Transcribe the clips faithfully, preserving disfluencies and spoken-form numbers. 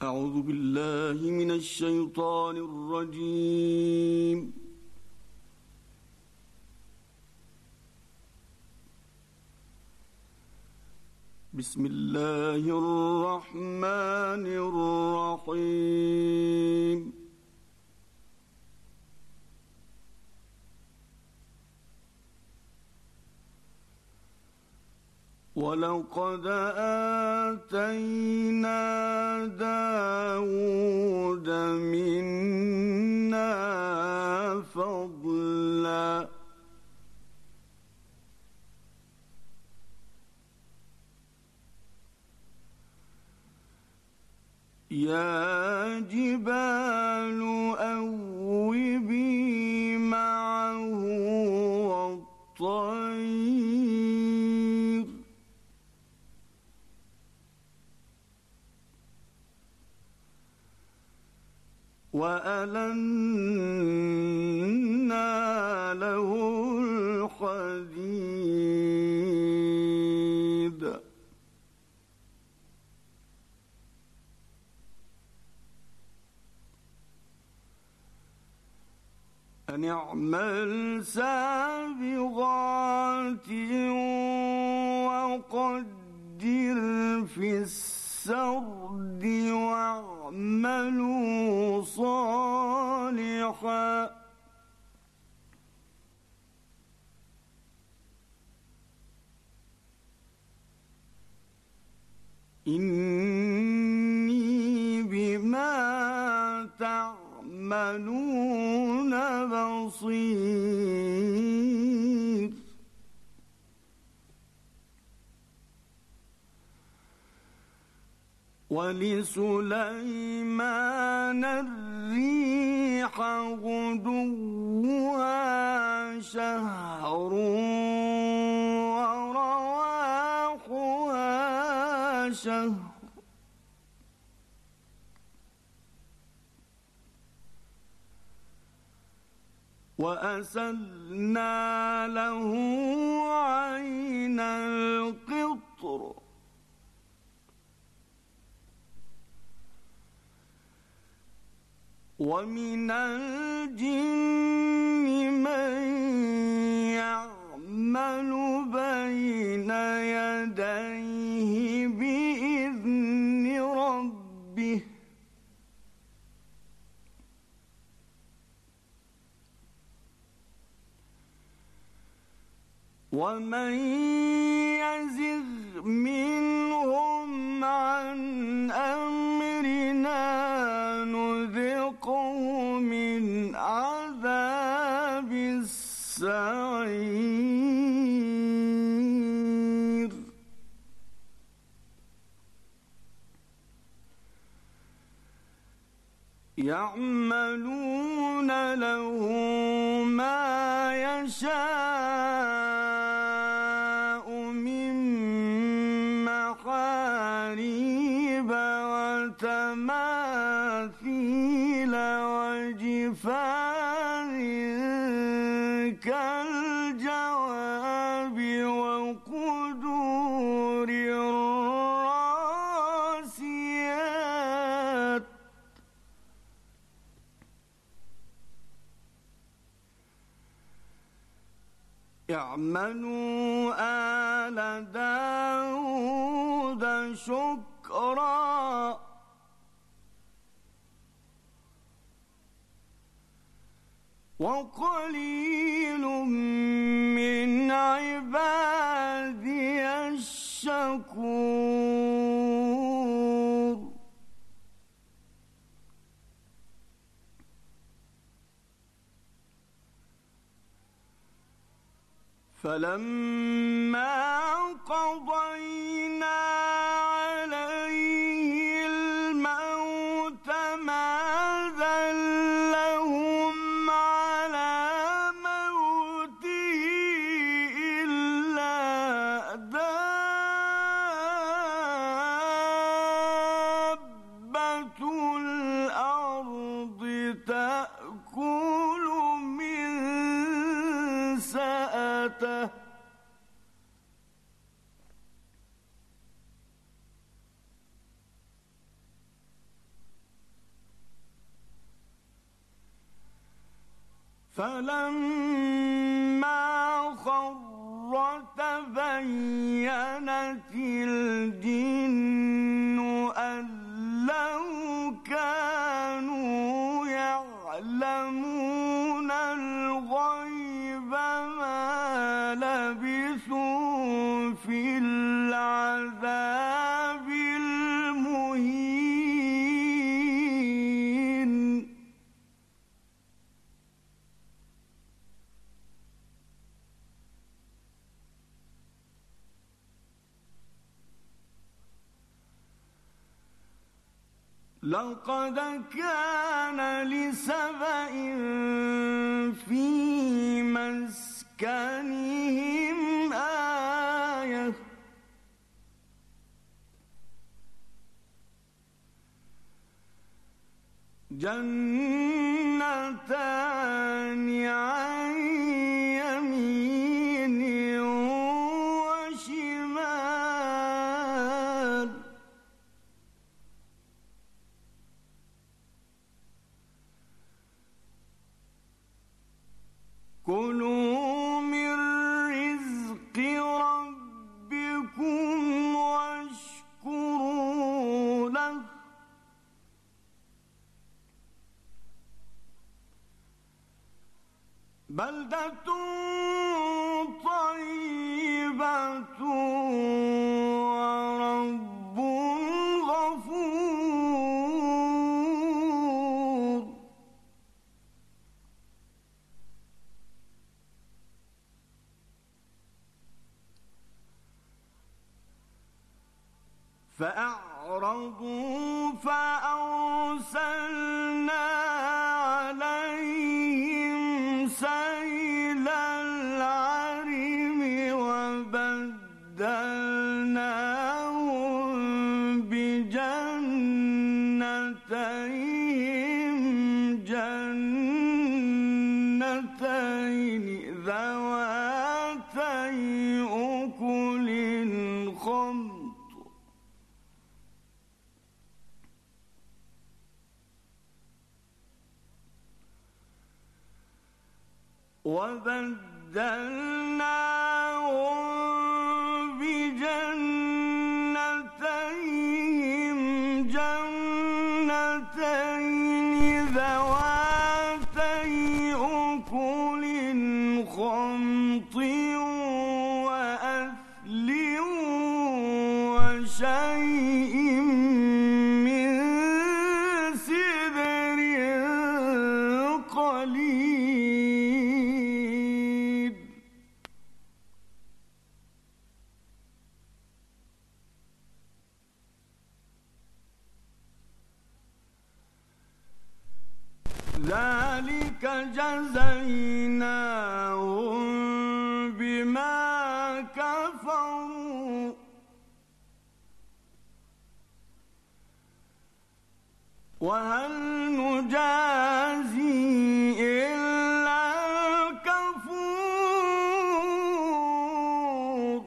أعوذ بالله من الشيطان الرجيم. بسم الله الرحمن الرحيم. ولقد آتينا داود منا فضلا يا جبال أوبي معه والطير وألنا له الحديد أن اعمل سابغات وقدر في السرد واعملوا صالحا إني بما تعملون بصير ولسليمان الريح غدوها شهر ورواحها شهر وأسلنا له عين القطر ومن الجن من يعمل بين يديه بإذن ربه ومن يزغ منهم عن أمرنا نذقه من عذاب السعير يعملون له ما يشاء من محاريب وتماثيل وجفان كالجواب وقدور الراسيات اعملوا آل داود شكرا وقليل من عبادي الشكور فلما قضينا عليه الموت ما دلهم على موته إلا دابة الأرض تأكل من سأته فلما خر تبينت الجن أن لو كانوا يعلمون الغيب ما لبثوا في العذاب المهين. لقد كان لسبإ في مسكنهم آية جنتان عن يمين وشمال كلوا من رزق ربكم واشكروا له بلدة طيبة ورب غفور. فأعرضوا فأرسلنا عليهم سيل العرم وبدلناهم بجنتيهم جنتين ذواتي أكل خمط وبدلناهم بجنتيهم جنتين ذواتي أكل خمط وأثل وشيء من سدر قليل. ذلك جزيناهم بما كفروا وهل نجازي إلا الكفور.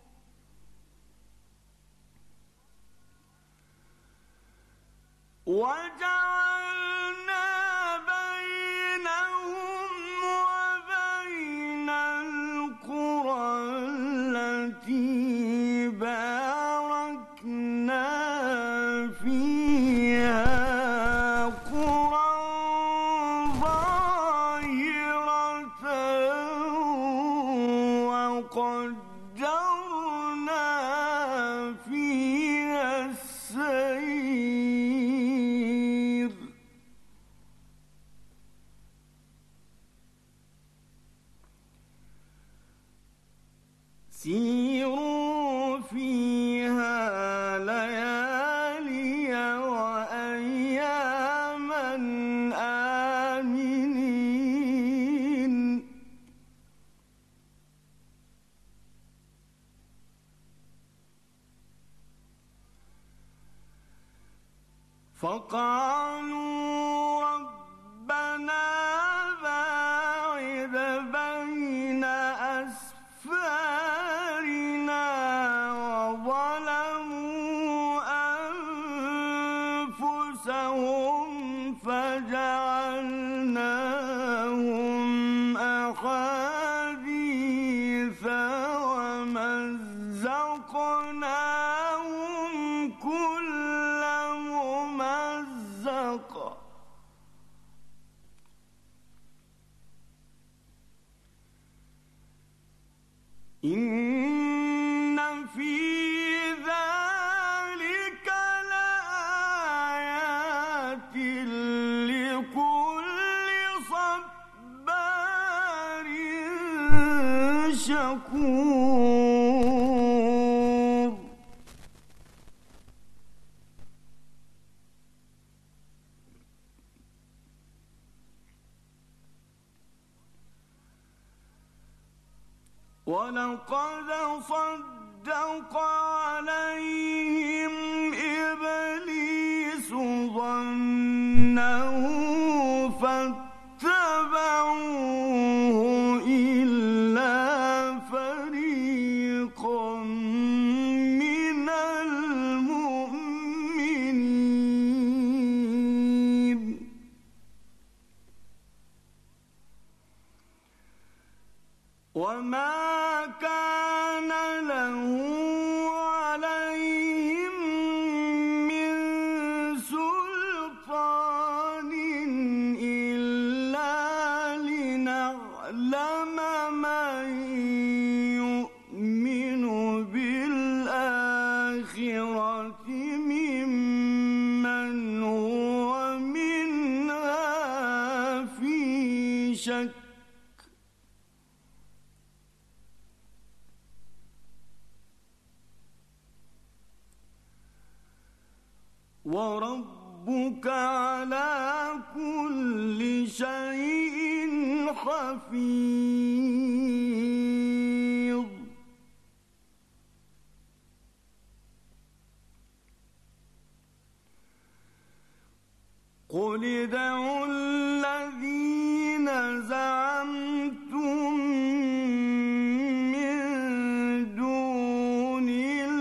وجعلنا بينهم وبين القرى التي باركنا فيها قرى ظاهرة وقدرنا فيها السير سيروا فيها ليالي وأياما آمنين. فقالوا ربنا باعد بين أسفارنا وظلموا أنفسهم فجعلناهم شكور ولقد صدق عليهم إبليس ظنه فاتبعوه إلا فريقا من المؤمنين وما كان له عليهم من سلطان إلا لنعلم من يؤمن بالآخرة ممن هو منها في شك وربك على كل شيء حفيظ قل ادعوا الذين زعمتم من دون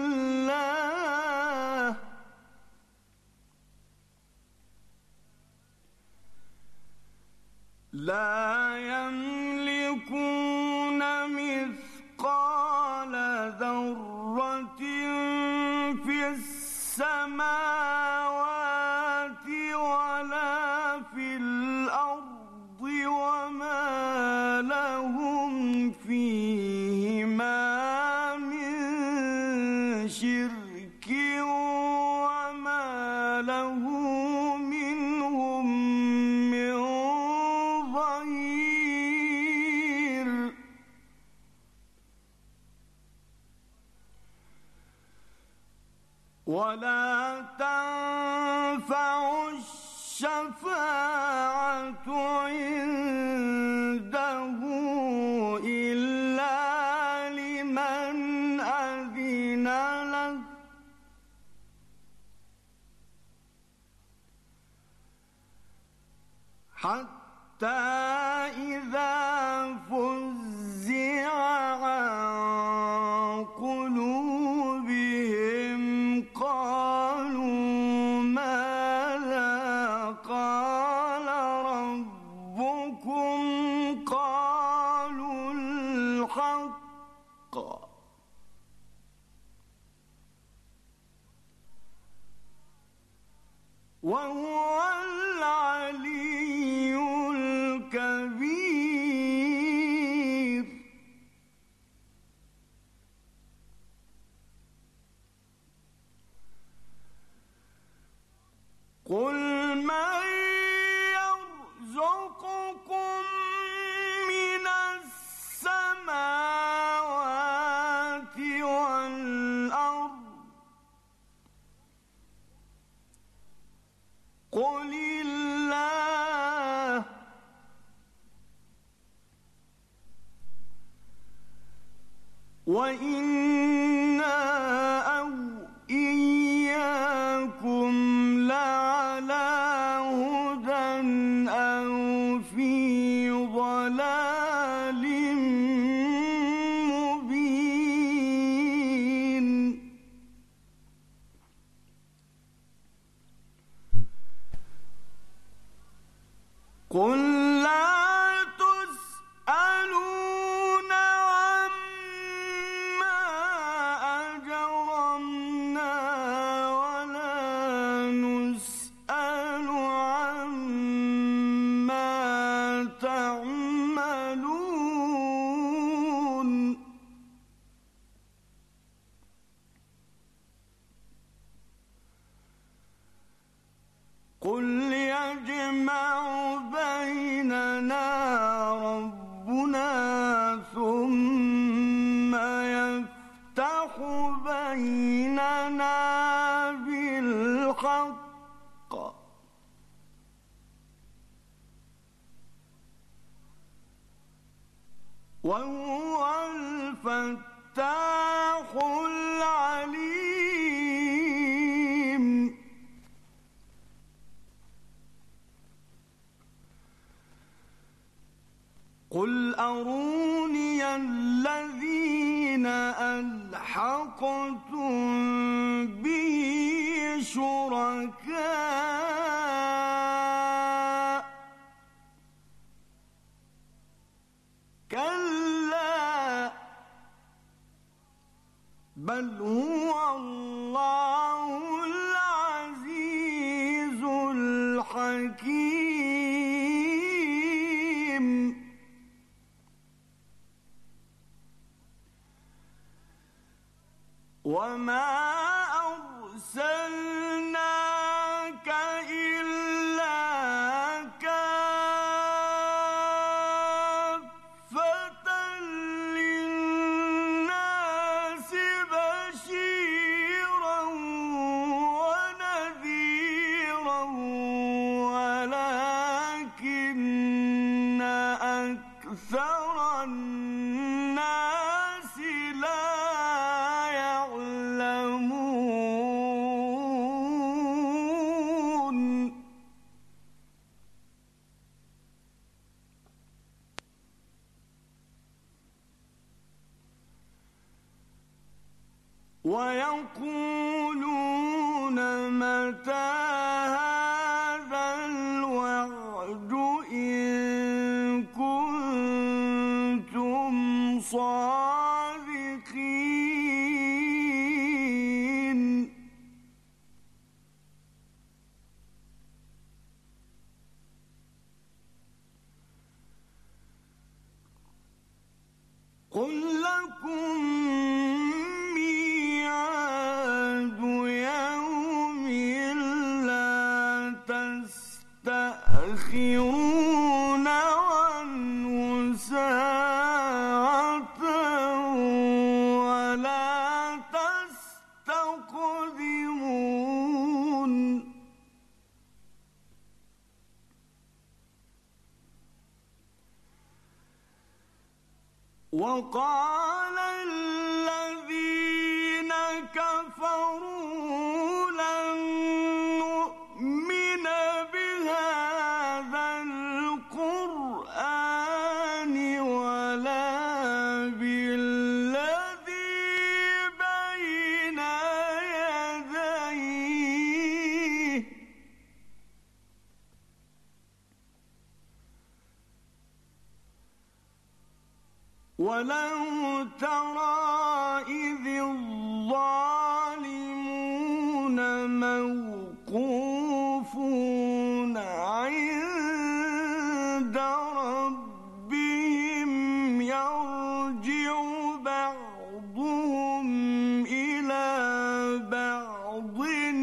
الله لا يملكون مثقال ذرة في السماوات ولا في الأرض وما لهم فيهما من شرك وما له منهم من ظهير ولا تنفع الشفاعة عنده إلا لمن أذن له حتى إذا فزع عن قلوبهم قالوا ماذا قال ربكم قالوا الحق وهو العلي الكبير قل من يرزقكم من السماوات والأرض قل الله وإنا أو إياكم لعلى هدى أو في ضلال مبين قل لا تسألون عما أجرمنا ولا نسأل عما تعملون قل يجمع بين الحق وهو الفتاح العليم قل أروني الذين ألحقتم به شركاء كلا بل هو الله العزيز الحكيم وما أرسلناك إلا كافة للناس بشيرا ونذيرا ولكن أكثر الناس لا ويقولون متى هذا الوعد إن كنتم صادقين قل لكم تستأخرون عنه ساعة ولا تستقدمون وقال الذين كفروا لن نؤمن بهذا القرآن ولا بالذي بين يديه ولو ترى إذ الظالمون موقوفون عند ربهم يرجع بعضهم إلى بعض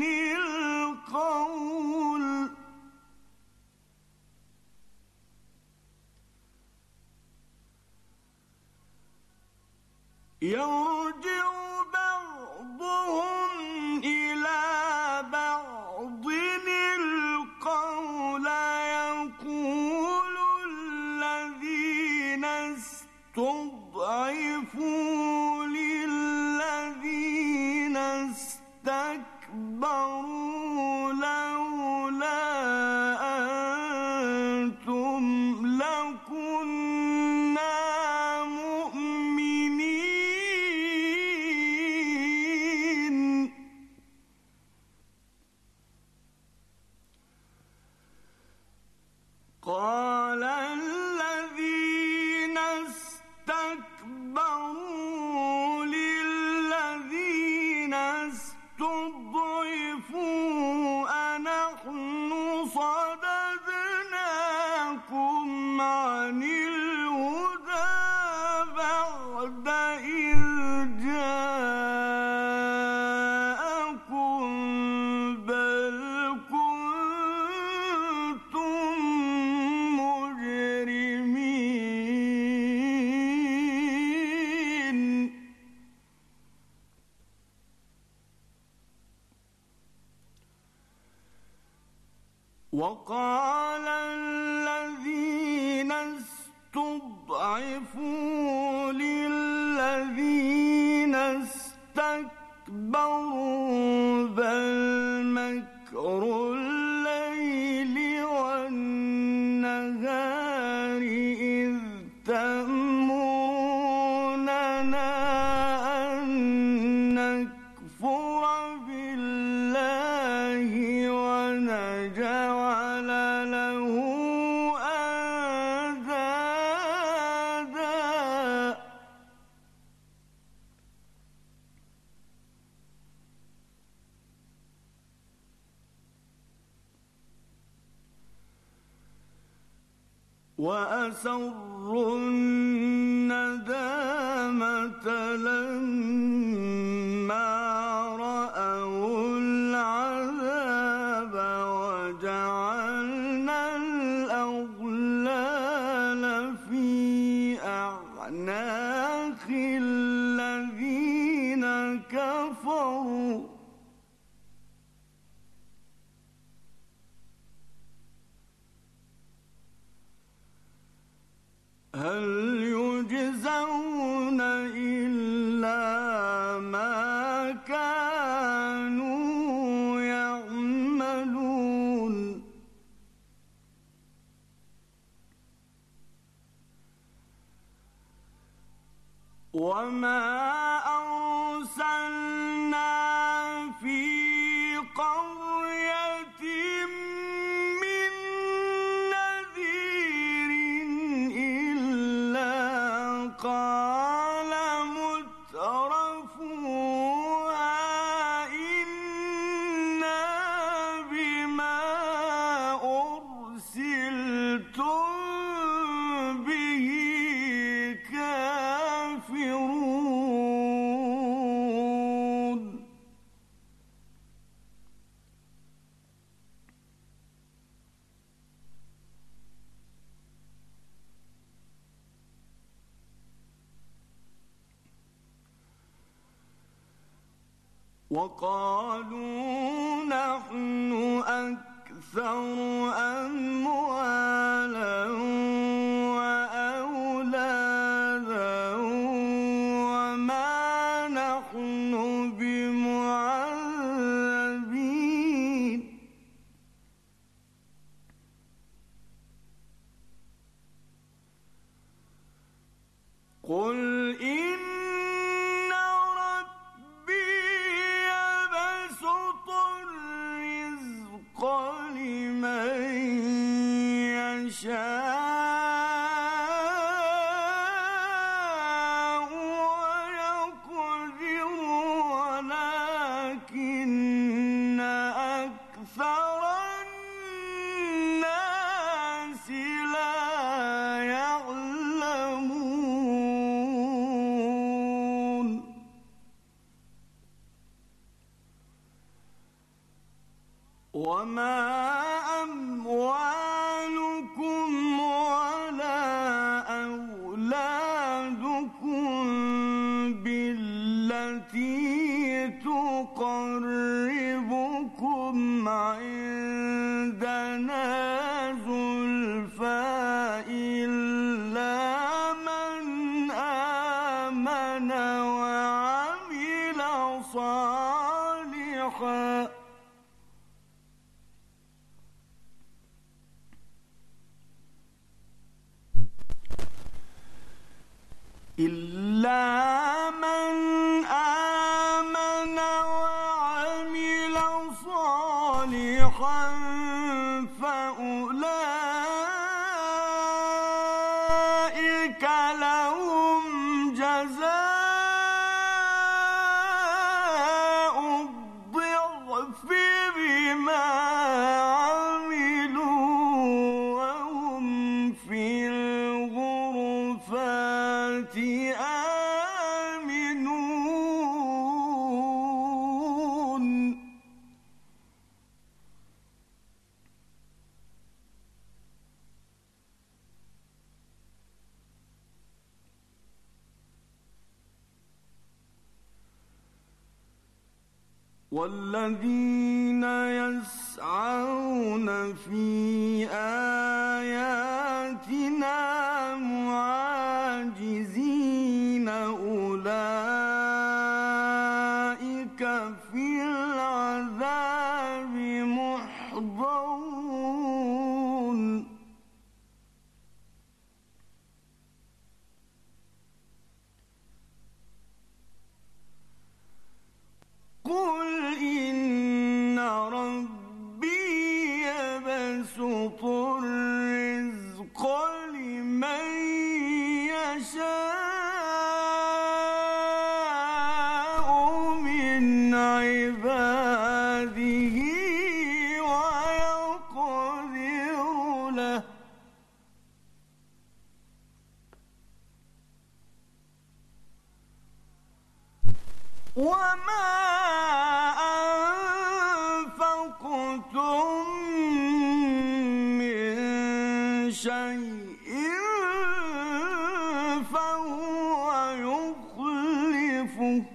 القول يرجع بعضهم إلى بعض القول يقول الذين استضعفوا للذين استكبروا لولا أنتم لكنا قال الذين استكبروا للذين استضعفوا أنحن صددناكم عن الهدى بعد إذ جاءكم بل كنتم وقال الذين استضعفوا للذين استكبروا بل مكر الليل والنهار إذ تأمروننا أن نكفر بالله ونجعل له أندادا وأسروا الندامة لما رأوا العذاب وجعلنا الأغلال في أعناق الذين كفروا هل يجزون إلا ما كانوا يعملون وما أرسلنا في قرية من نذير إلا قال مترفوها إنا بما أرسلتم به كافرون وقالوا نحن أكثر أموالا وأولادا وما نحن بمعذبين قل إن لمن يشاء ويقدر ولكن أكثر الناس لا يعلمون وما أموالكم ولا أولادكم بالتي تقربكم عندنا زلفى إلا من آمن وعمل صالحا إلا من آمن وعمل صالحا فأولئك لهم جزاء الضعف بما عملوا وهم في الغرفات آمنون والذين يسعون في آياتنا معاجزين أولئك في العذاب محضرون قل إن ربي يبسط الرزق لمن يشاء من عباده ويقدر له وما أنفقتم من شيء فهو يخلفه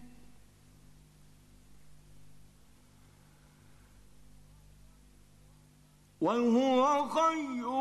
وهو خير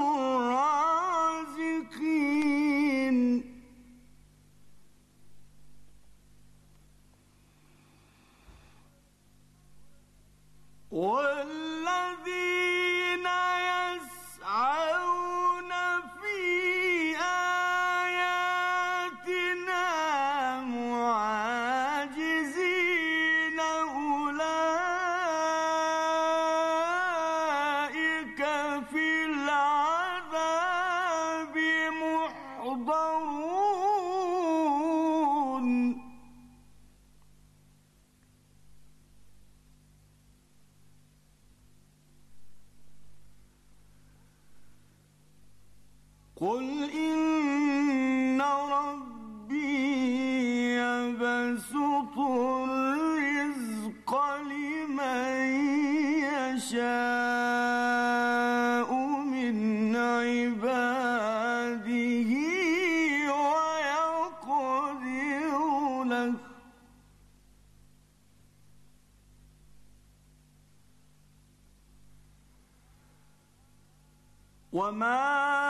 الرازقين والذين يسعون في آياتنا معاجزين أولئك في العذاب محضرون قل إن ربي يبسط الرزق لمن يشاء من عباده ويقدر له وما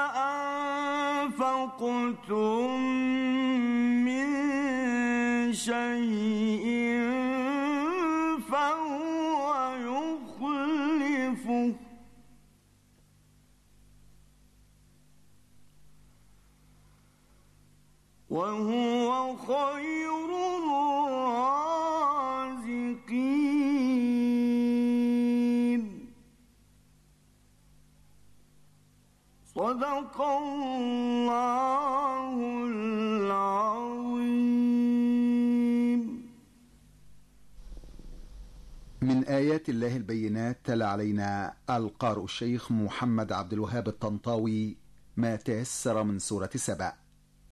أنفقتم من شيء فهو يخلفه وهو خير الرازقين صدق الله العظيم. من آيات الله البينات تلا علينا القارئ الشيخ محمد عبد الوهاب الطنطاوي ما تيسر من سورة سبأ.